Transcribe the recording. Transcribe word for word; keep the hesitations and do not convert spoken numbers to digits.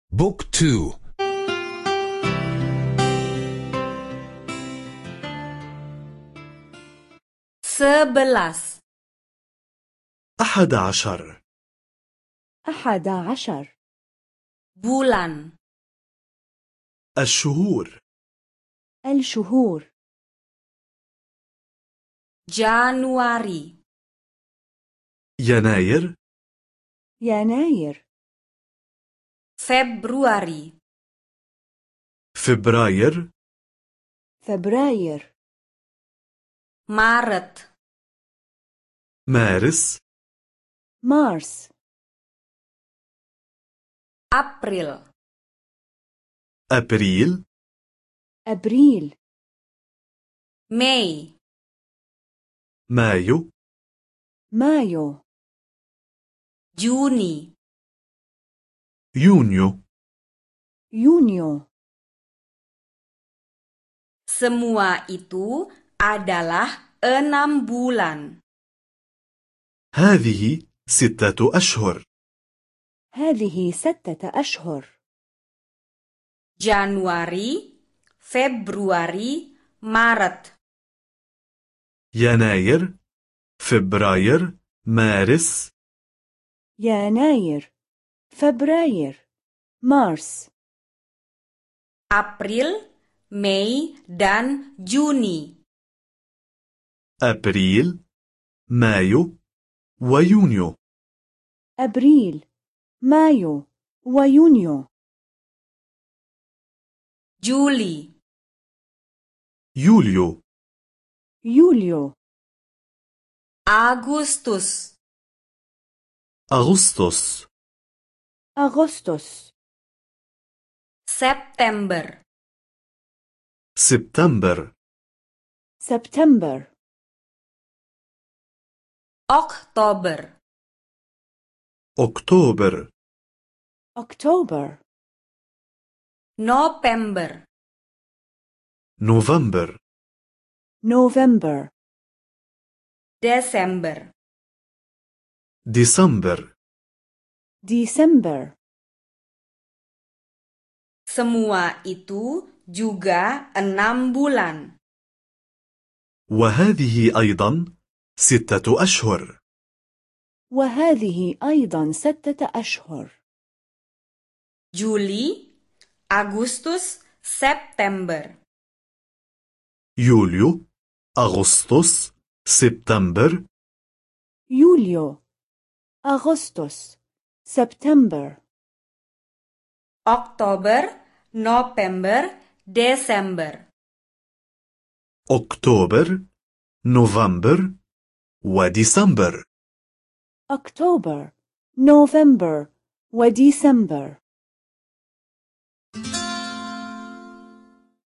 بوك تو. sebelas. أحد عشر. أحد عشر. bulan. الشهور. الشهور. Januari. يناير. يناير. Februari. فبراير. فبراير. Maret. مارس. مارس. April. أبريل. أبريل. Mei. مايو. مايو. Juni. يونيو. يونيو. Semua itu adalah enam bulan. هذه ستة أشهر. هذه ستة أشهر. Januari, Februari, Maret. يناير. فبراير. مارس. يناير. فبراير. مارس. April, Mei, dan Juni. أبريل. مايو. ويونيو. أبريل. مايو. ويونيو. Juli. يوليو. يوليو. Agustus. أغسطس. أغسطس. September. سبتمبر. سبتمبر. Oktober. أكتوبر. أكتوبر. November. نوفمبر. نوفمبر. Desember. ديسمبر. ديسمبر. Semua itu juga enam bulan. وهذه أيضا ستة أشهر. وهذه أيضا ستة أشهر. Juli, Agustus, September. يوليو. أغسطس. سبتمبر. يوليو. أغسطس. سبتمبر. Oktober, November, Desember. أكتوبر. نوفمبر. وديسمبر. أكتوبر. نوفمبر. وديسمبر.